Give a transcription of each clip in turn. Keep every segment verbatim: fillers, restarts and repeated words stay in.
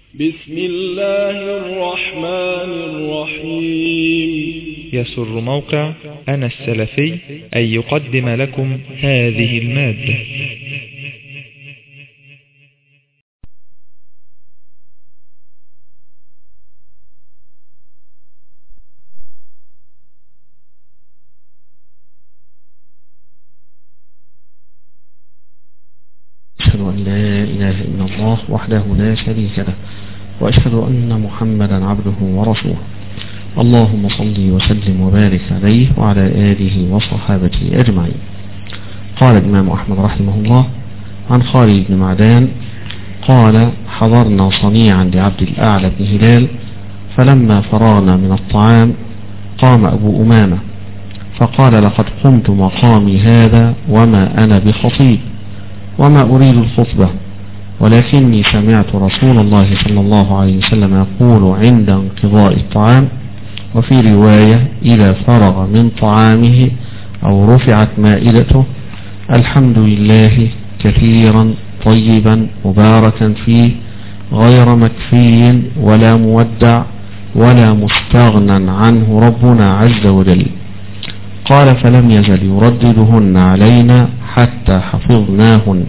بسم الله الرحمن الرحيم. يسر موقع أنا السلفي أن يقدم لكم هذه المادة. أشهد أن لا إله إلا الله وحده لا شريك له، وأشهد أن محمدا عبده ورسوله. اللهم صل وسلم وبارك عليه وعلى آله وصحابته أجمعين. قال الإمام أحمد رحمه الله عن خالد بن معدان قال: حضرنا صنيعا لعبد الأعلى بن هلال، فلما فرغنا من الطعام قام أبو أمامة فقال: لقد قمت مقامي هذا وما أنا بخطيب وما أريد الخطبة، ولكني سمعت رسول الله صلى الله عليه وسلم يقول عند انقضاء الطعام، وفي رواية إذا فرغ من طعامه أو رفعت مائدته: الحمد لله كثيرا طيبا مباركا فيه غير مكفي ولا مودع ولا مستغنى عنه ربنا عز وجل. قال: فلم يزل يرددهن علينا حتى حفظناهن.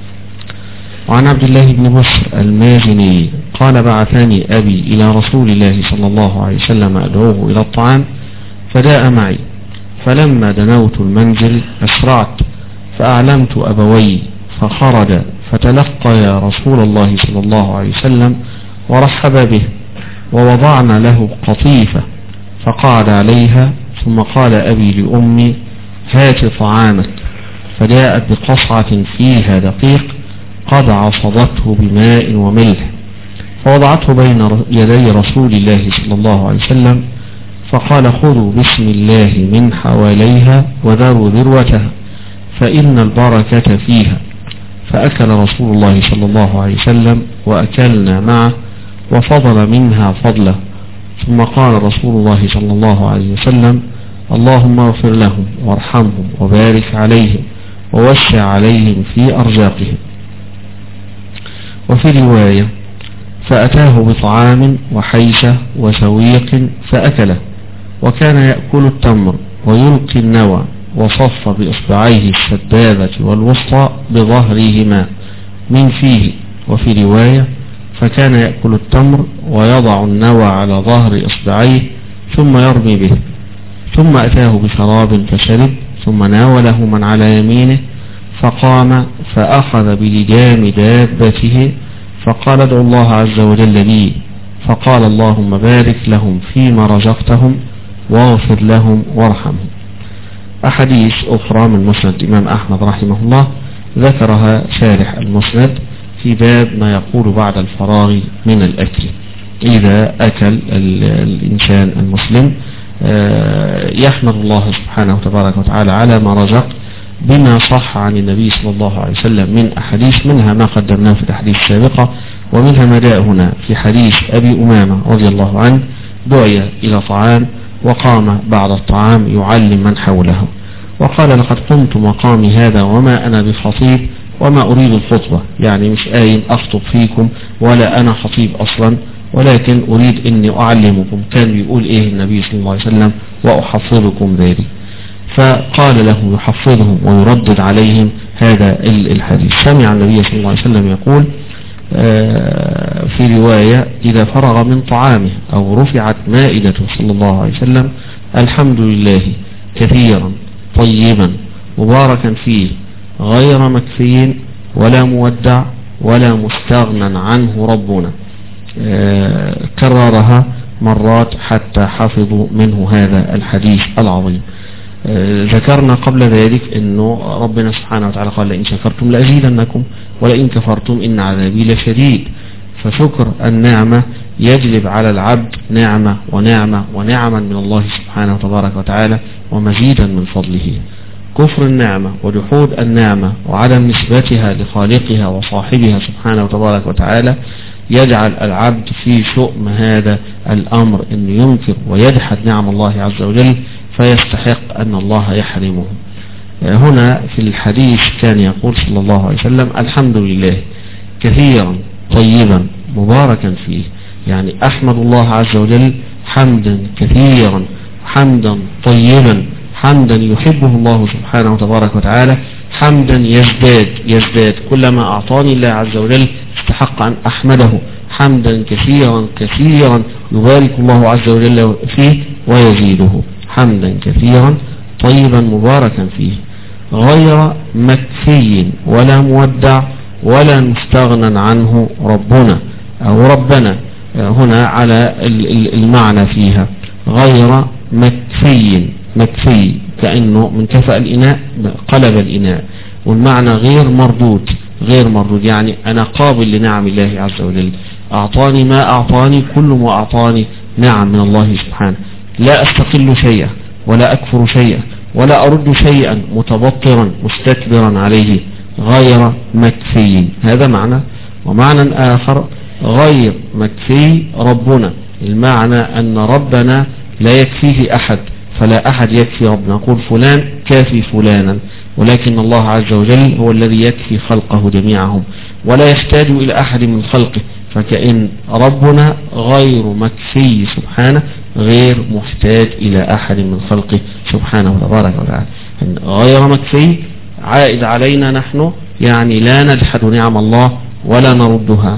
وعن عبد الله بن بشر المازني قال: بعثني أبي إلى رسول الله صلى الله عليه وسلم أدعوه إلى الطعام، فجاء معي، فلما دنوت المنزل أسرعت فأعلمت أبوي، فخرج فتلقى يا رسول الله صلى الله عليه وسلم ورحب به، ووضعنا له قطيفة فقعد عليها، ثم قال أبي لأمي: هات طعامك، فجاءت بقصعة فيها دقيق قد عصبته بماء وملح، فوضعته بين يدي رسول الله صلى الله عليه وسلم، فقال: خذوا بسم الله من حواليها وذروا ذروتها فإن البركة فيها. فأكل رسول الله صلى الله عليه وسلم وأكلنا معه وفضل منها فضله، ثم قال رسول الله صلى الله عليه وسلم: اللهم اغفر لهم وارحمهم وبارك عليهم ووسع عليهم في أرزاقهم. وفي رواية: فأتاه بطعام وحيشة وسويق فأكله، وكان يأكل التمر ويلقي النوى، وصف بإصبعيه السبابة والوسطى بظهرهما من فيه. وفي رواية: فكان يأكل التمر ويضع النوى على ظهر إصبعيه ثم يرمي به، ثم أتاه بشراب فشرب، ثم ناوله من على يمينه، فقام فأخذ بلجام دابته فقال: ادعوا الله عز وجل لي، فقال: اللهم بارك لهم فيما رزقتهم واغفر لهم وارحمهم. أحاديث أخرى من مسند الإمام أحمد رحمه الله ذكرها شارح المسند في باب ما يقول بعد الفراغ من الأكل. إذا أكل الإنسان المسلم يحمد الله سبحانه وتبارك وتعالى على ما رزق بما صح عن النبي صلى الله عليه وسلم من أحاديث، منها ما قدمناه في الأحاديث السابقة، ومنها ما جاء هنا في حديث أبي أمامة رضي الله عنه: دعي إلى طعام وقام بعد الطعام يعلم من حوله، وقال: لقد قمت مقامي هذا وما أنا بخطيب وما أريد الخطبة، يعني مش آين أخطب فيكم ولا أنا خطيب أصلا، ولكن أريد أني أعلمكم كان بيقول إيه النبي صلى الله عليه وسلم وأحفظكم ذلك. فقال له يحفظهم ويردد عليهم هذا الحديث. سمع النبي صلى الله عليه وسلم يقول في رواية: إذا فرغ من طعامه أو رفعت مائدته صلى الله عليه وسلم: الحمد لله كثيرا طيبا مباركا فيه غير مكفي ولا مودع ولا مستغنى عنه ربنا. كررها مرات حتى حفظوا منه هذا الحديث العظيم. ذكرنا قبل ذلك أنه ربنا سبحانه وتعالى قال: لئن شكرتم لأزيدنكم ولئن كفرتم إن عذابي لشديد. فشكر النعمة يجلب على العبد نعمة ونعمة ونعما من الله سبحانه وتبارك وتعالى ومزيدا من فضله. كفر النعمة وجحود النعمة وعدم نسبتها لخالقها وصاحبها سبحانه وتبارك وتعالى يجعل العبد في شؤم هذا الأمر أن ينكر ويجحد نعم الله عز وجل، فيستحق أن الله يحرمه. هنا في الحديث كان يقول صلى الله عليه وسلم: الحمد لله كثيرا طيبا مباركا فيه. يعني أحمد الله عز وجل حمدا كثيرا حمدا طيبا حمدا يحبه الله سبحانه وتبارك وتعالى، حمدا يزداد يزداد كلما أعطاني الله عز وجل استحق أن أحمده حمدا كثيرا كثيرا يبارك الله عز وجل فيه ويزيده حمدا كثيرا طيبا مباركا فيه، غير مكفي ولا مودع ولا مستغنى عنه ربنا أو ربنا هنا على المعنى فيها، غير مكفي مكفي كأنه من كفأ الإناء قلب الإناء، والمعنى غير مردود غير مردود يعني أنا قابل لنعم الله عز وجل، أعطاني ما أعطاني كل ما أعطاني نعم من الله سبحانه، لا أستقل شيئا ولا أكفر شيئا ولا أرد شيئا متبطرا مستكبرا عليه، غير مكفي. هذا معنى. ومعنى آخر غير مكفي ربنا، المعنى أن ربنا لا يكفيه أحد، فلا أحد يكفي ربنا، نقول فلان كافي فلانا، ولكن الله عز وجل هو الذي يكفي خلقه جميعهم ولا يحتاج إلى أحد من خلقه، فكأن ربنا غير مكفي سبحانه غير محتاج إلى أحد من خلقه سبحانه وتبارك وتعالى. غير مكفي عائد علينا نحن، يعني لا نجحد نعم الله ولا نردها،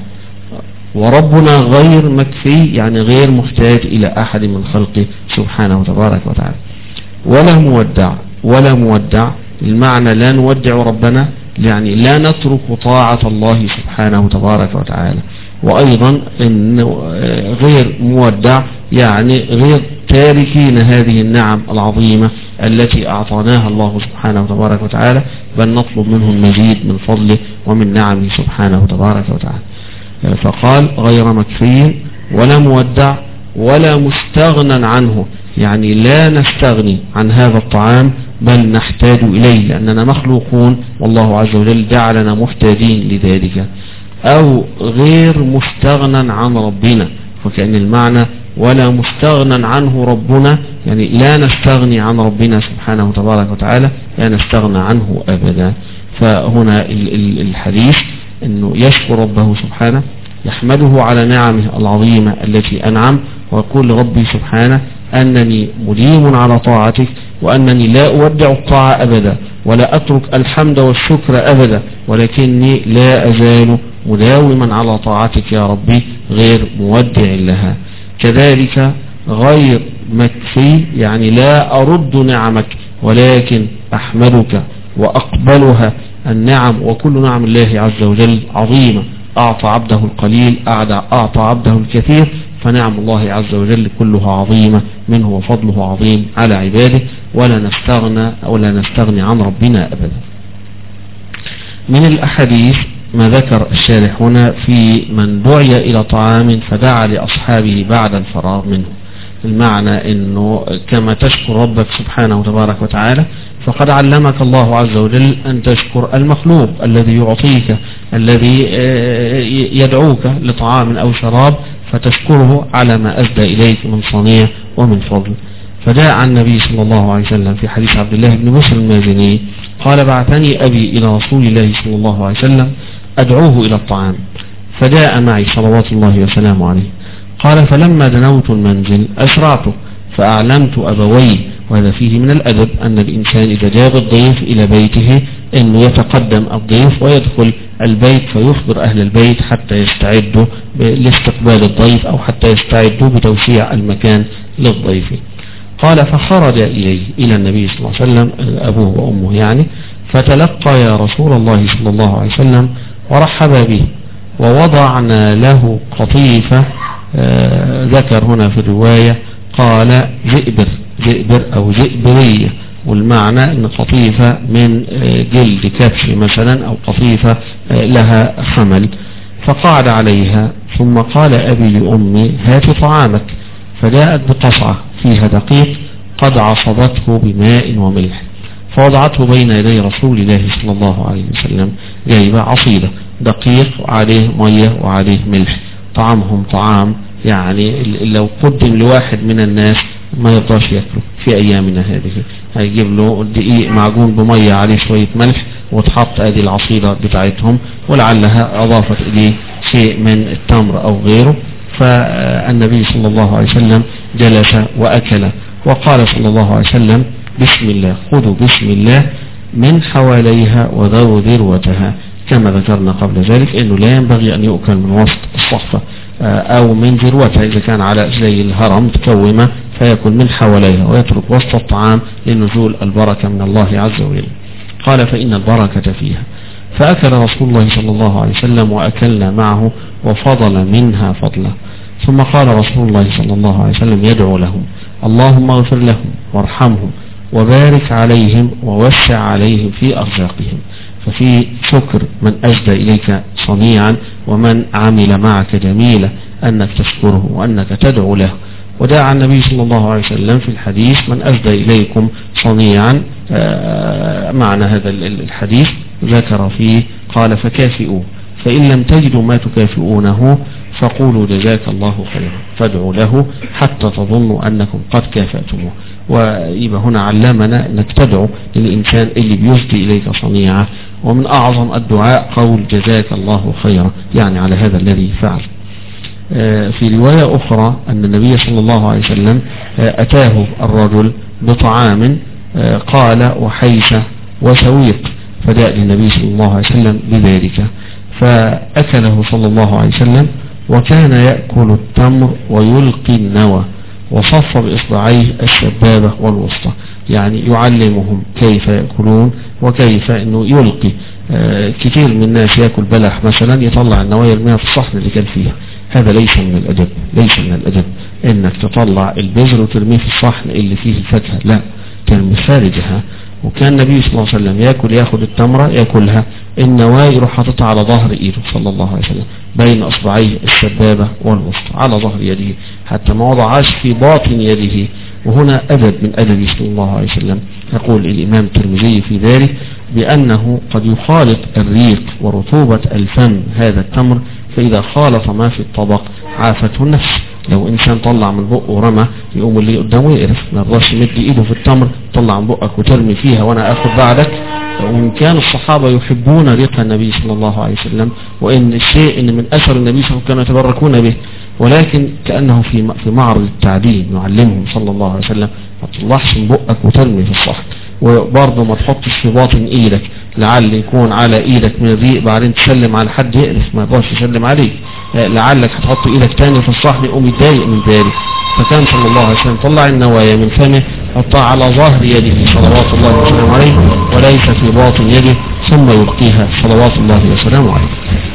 وربنا غير مكفي يعني غير محتاج إلى أحد من خلقه سبحانه وتبارك وتعالى. ولا مودع ولا مودع المعنى لا نودع ربنا، يعني لا نترك طاعة الله سبحانه وتبارك وتعالى، وأيضا إنه غير مودع يعني غير تاركين هذه النعم العظيمة التي أعطاناها الله سبحانه وتبارك وتعالى، بل نطلب منه المزيد من فضله ومن نعمه سبحانه وتبارك وتعالى. فقال غير مكفي ولا مودع ولا مستغنى عنه، يعني لا نستغني عن هذا الطعام بل نحتاج إليه، لأننا مخلوقون والله عز وجل جعلنا محتاجين لذلك. أو غير مستغنى عن ربنا، وكأن المعنى ولا مستغنى عنه ربنا يعني لا نستغني عن ربنا سبحانه وتبارك وتعالى، لا نستغنى عنه أبدا. فهنا الحديث أنه يشكر ربه سبحانه، يحمده على نعمه العظيمة التي أنعم، ويقول لربي سبحانه أنني مديم على طاعتك، وأنني لا أودع الطاعة أبدا ولا أترك الحمد والشكر أبدا، ولكني لا أزال مداوما على طاعتك يا ربي غير مودع لها. كذلك غير مكفي يعني لا أرد نعمك ولكن أحمدك وأقبلها النعم، وكل نعم الله عز وجل عظيمة، أعطى عبده القليل أعطى عبده الكثير، فنعم الله عز وجل كلها عظيمة منه وفضله عظيم على عباده، ولا نستغنى ولا نستغني عن ربنا أبدا. من الأحاديث ما ذكر الشارح هنا في من دعي إلى طعام فدعا لأصحابه بعد الفراغ منه، المعنى أنه كما تشكر ربك سبحانه وتبارك وتعالى فقد علمك الله عز وجل أن تشكر المخلوق الذي يعطيك الذي يدعوك لطعام أو شراب، فتشكره على ما أسدى إليك من صنيع ومن فضل. فجاء عن النبي صلى الله عليه وسلم في حديث عبد الله بن بشر المازني قال بعثني أبي إلى رسول الله صلى الله عليه وسلم أدعوه إلى الطعام، فجاء معي صلوات الله وسلامه عليه. قال فلما دنوت المنزل أسرعته فأعلمت أبوي، وهذا فيه من الأدب أن الإنسان إذا جاب الضيف إلى بيته أنه يتقدم الضيف ويدخل البيت فيخبر أهل البيت حتى يستعدوا لاستقبال الضيف أو حتى يستعدوا بتوسيع المكان للضيف. قال فخرج إليه إلى النبي صلى الله عليه وسلم أبوه وأمه يعني، فتلقى يا رسول الله صلى الله عليه وسلم ورحب به، ووضعنا له قطيفة آه ذكر هنا في الرواية قال زئبر زئبر أو زئبرية، والمعنى أن قطيفة من آه جلد كبش مثلا أو قطيفة آه لها حمل، فقعد عليها ثم قال أبي لأمي هات طعامك، فجاءت بقصعة فيها دقيق قد عصبته بماء وملح، فوضعته بين يدي رسول الله صلى الله عليه وسلم، جايبة عصيدة دقيق وعليه مية وعليه ملح، طعامهم طعام يعني لو قدم لواحد من الناس ما يقدرش ياكله في ايامنا هذه. هيجيب له دقيق معجون بمية عليه شوية ملح وتحط ادي العصيدة بتاعتهم، ولعلها اضافت اليه شيء من التمر او غيره. فالنبي صلى الله عليه وسلم جلس واكل، وقال صلى الله عليه وسلم بسم الله، خذوا بسم الله من حواليها وذو ذروتها، كما ذكرنا قبل ذلك انه لا ينبغي ان يؤكل من وسط الصحفة او من ذروتها، اذا كان على زي الهرم تكومة فيأكل من حواليها ويترك وسط الطعام لنزول البركة من الله عز وجل. قال فإن البركة فيها. فأكل رسول الله صلى الله عليه وسلم وأكلنا معه وفضل منها فضلا. ثم قال رسول الله صلى الله عليه وسلم يدعو لهم اللهم اغفر لهم وارحمهم وبارك عليهم ووسع عليهم في أرزاقهم. ففي شكر من أجدى إليك صنيعا ومن عمل معك جميلة أنك تشكره وأنك تدعو له. ودعا النبي صلى الله عليه وسلم في الحديث من أجدى إليكم صنيعا. معنى هذا الحديث ذكر فيه قال فكافئوه، فإن لم تجدوا ما تكافئونه فقولوا جزاك الله خيرا، فادعوا له حتى تظنوا أنكم قد كافأتموه. ويبقى هنا علمنا أنك تدعو للإنسان اللي بيسدي إليك صنيعة، ومن أعظم الدعاء قول جزاك الله خيرا، يعني على هذا الذي فعل. في رواية أخرى أن النبي صلى الله عليه وسلم أتاه الرجل بطعام قال وحيشة وسويق، فجاء للنبي صلى الله عليه وسلم بذلك فأكله صلى الله عليه وسلم، وكان يأكل التمر ويلقي النوى، وصف بإصبعيه السبابة والوسطى، يعني يعلمهم كيف يأكلون وكيف أنه يلقي. آه كثير من الناس يأكل بلح مثلا يطلع النوايا الماء في الصحن اللي كان فيها، هذا ليس من الأدب، ليس من الأدب انك تطلع البذر وترميه في الصحن اللي فيه الفاكهة، لا، ترمي خارجها. وكان النبي صلى الله عليه وسلم يأكل يأخذ التمرة يأكلها، النواة يروح حاططها على ظهر ايده صلى الله عليه وسلم بين اصبعيه السبابة والوسطى على ظهر يده، حتى ما وضعهاش في باطن يده. وهنا أدب من أدب صلى الله عليه وسلم. يقول الإمام الترمذي في ذلك بأنه قد يخالط الريق ورطوبة الفم هذا التمر، فإذا خالط ما في الطبق عافته النفس. لو إنسان طلع من بقه ورمى يقوم اللي قدامه يقرف، ما يرضاش يمد إيده في التمر طلع من بقك وترمي فيها وأنا أخذ بعدك. وإن كان الصحابة يحبون ريق النبي صلى الله عليه وسلم، وإن الشيء إن من أثر النبي صلى الله عليه وسلم كانوا يتبركون به، ولكن كأنه في في معرض التعليم يعلمهم صلى الله عليه وسلم ما تطلعش من بقك وترمي في الصحن، وبرضه ما تحطش في باطن ايدك لعل يكون على ايدك من الريق بعدين تسلم على حد يقرف ما يقدرش يسلم عليك، لعلك هتحط ايدك تاني في الصحن يقوم يتضايق من ذلك. فكان صلى الله عليه وسلم طلع النوايا من فمه حطها على ظهر يده صلوات الله وسلامه عليه وليس في باطن يده، ثم يلقيها صلوات الله وسلامه عليه.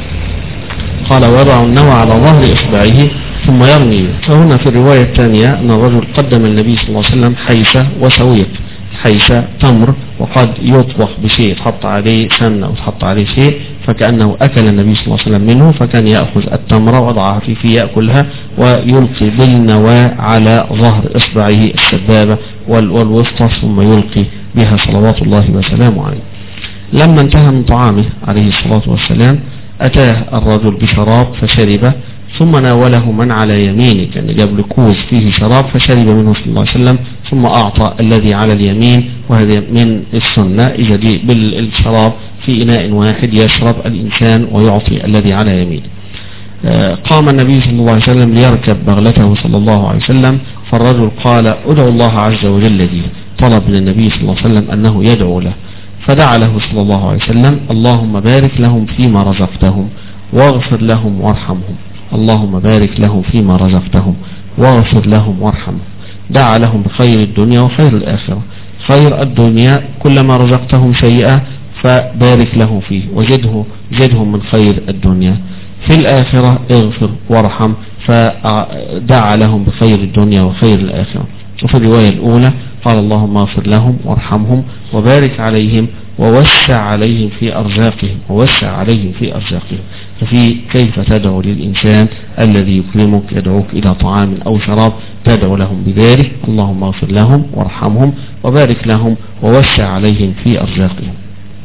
قال ويضع النوى على ظهر إصبعه ثم يرمي. فهنا في الرواية الثانية أن الرجل قدم النبي صلى الله عليه وسلم حيشة وسويق. حيشة تمر وقد يطبخ بشيء تحط عليه سمنة وتحط عليه شيء، فكأنه أكل النبي صلى الله عليه وسلم منه، فكان يأخذ التمرة وضعها في فيه يأكلها ويلقي بالنواة على ظهر إصبعه السبابة والوسطى ثم يلقي بها صلوات الله وسلامه عليه. لما انتهى من طعامه عليه الصلاة والسلام أتاه الرجل بشراب فشربه، ثم ناوله من على يمينه، كان جاب له كوز فيه شراب فشرب منه صلى الله عليه وسلم، ثم أعطى الذي على اليمين، وهذا من السنة إذا جاء بالشراب في إناء واحد يشرب الإنسان ويعطي الذي على يمينه. قام النبي صلى الله عليه وسلم ليركب بغلته صلى الله عليه وسلم، فالرجل قال ادعو الله عز وجل لي، طلب من النبي صلى الله عليه وسلم أنه يدعو له، فدعا له صلى الله عليه وسلم اللهم بارك لهم فيما رزقتهم واغفر لهم وارحمهم، اللهم بارك لهم فيما رزقتهم واغفر لهم وارحمهم. دعا لهم بخير الدنيا وخير الآخرة. خير الدنيا كلما رزقتهم شيئا فبارك لهم فيه وجده جدهم من خير الدنيا، في الآخرة اغفر وارحم، فدعا لهم بخير الدنيا وخير الآخرة. وفي الرواية الأولى قال اللهم اغفر لهم وارحمهم وبارك عليهم ووسع عليهم في أرزاقهم ووسع عليهم في أرزاقهم. ففي كيف تدعو للإنسان الذي يكرمك يدعوك إلى طعام أو شراب تدعو لهم بذلك اللهم اغفر لهم وارحمهم وبارك لهم ووسع عليهم في أرزاقهم.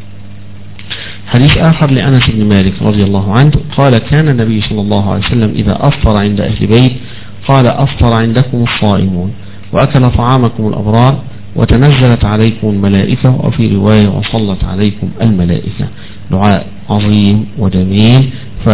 حديث آخر لأنس بن مالك رضي الله عنه قال كان النبي صلى الله عليه وسلم إذا أفطر عند أهل بيت قال أفطر عندكم الصائمون، وأكل طعامكم الأبرار وتنزلت عليكم الملائكة، وفي رواية وصلت عليكم الملائكة. دعاء عظيم وجميل،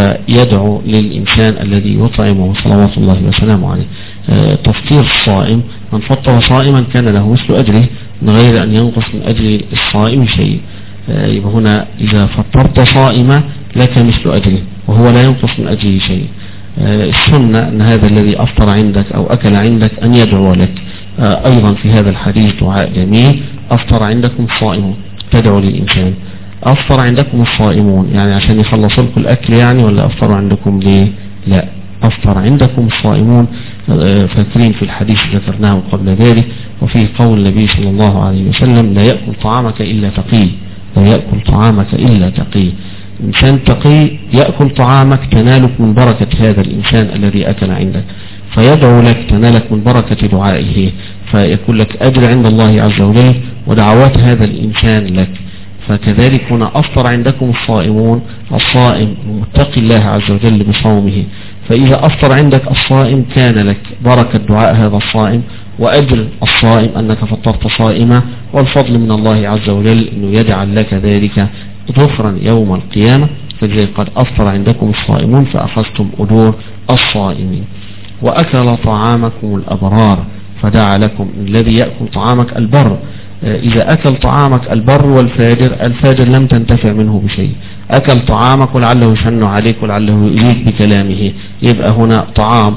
فيدعو للإنسان الذي يطعمه صلوات الله وسلامه عليه. آه تفطير الصائم، من فطر صائما كان له مثل أجره من غير أن ينقص من أجر الصائم شيء. آه يبقى هنا إذا فطرت صائما لك مثل أجره وهو لا ينقص من أجره شيء. آه السنة أن هذا الذي أفطر عندك أو أكل عندك أن يدعو لك. آه أيضا في هذا الحديث دعاء جميل: أفطر عندكم الصائمون، تدعو للإنسان. أفطر عندكم الصائمون يعني عشان يخلص لكم الأكل يعني، ولا أفطر عندكم ليه؟ لا، أفطر عندكم الصائمون. فاكرين في الحديث ذكرناه قبل ذلك، وفيه قول النبي صلى الله عليه وسلم: لا يأكل طعامك إلا تقي، لا يأكل طعامك إلا تقي. إنسان تقي يأكل طعامك، تنالك من بركة هذا الإنسان الذي أكل عندك، فيدعو لك، تنالك من بركة دعائه، فيكون لك أجر عند الله عز وجل ودعوات هذا الإنسان لك. فكذلك هنا أفطر عندكم الصائمون، الصائم متقي الله عز وجل بصومه، فإذا أفطر عندك الصائم كان لك بركة دعاء هذا الصائم وأجر الصائم أنك فطرت صائما، والفضل من الله عز وجل أنه يجعل لك ذلك ظفرا يوم القيامة. فلذلك قد أفطر عندكم الصائمون فأخذتم أجور الصائمين. وأكل طعامكم الأبرار، فدعا لكم الذي يأكل طعامك البر. إذا أكل طعامك البر والفاجر، الفاجر لم تنتفع منه بشيء. أكل طعامك ولعله يشن عليك ولعله يؤذيك بكلامه، يبقى هنا طعام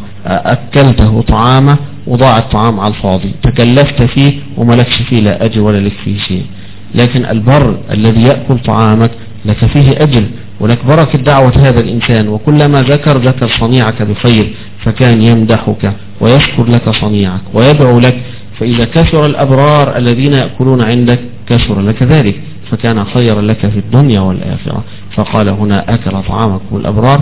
أكلته طعامه وضاع الطعام على الفاضي، تكلفت فيه وملكش فيه لا أجر ولا لك فيه شيء. لكن البر الذي يأكل طعامك لك فيه أجر ولك بركة دعوة هذا الإنسان، وكلما ذكر ذكر صنيعك بخير، فكان يمدحك ويشكر لك صنيعك ويدعو لك. فإذا كثر الأبرار الذين يأكلون عندك كثر لك ذلك، فكان خيرا لك في الدنيا والآخرة. فقال هنا: أكل طعامكم الأبرار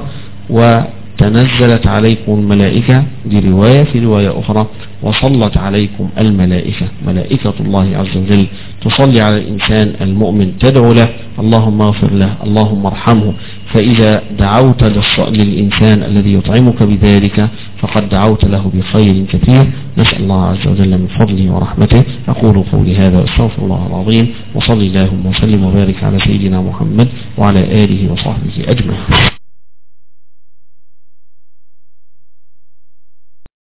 وتنزلت عليكم الملائكة، دي رواية. في رواية أخرى: وصلت عليكم الملائكة، ملائكة الله عز وجل تصلي على الإنسان المؤمن، تدعو له: اللهم اغفر له، اللهم ارحمه. فإذا دعوت للإنسان الذي يطعمك بذلك فقد دعوت له بخير كثير. نسأل الله عز وجل من فضله ورحمته. أقول قولي هذا واستغفر الله العظيم، وصلي اللهم وسلم وبارك على سيدنا محمد وعلى آله وصحبه أجمعين.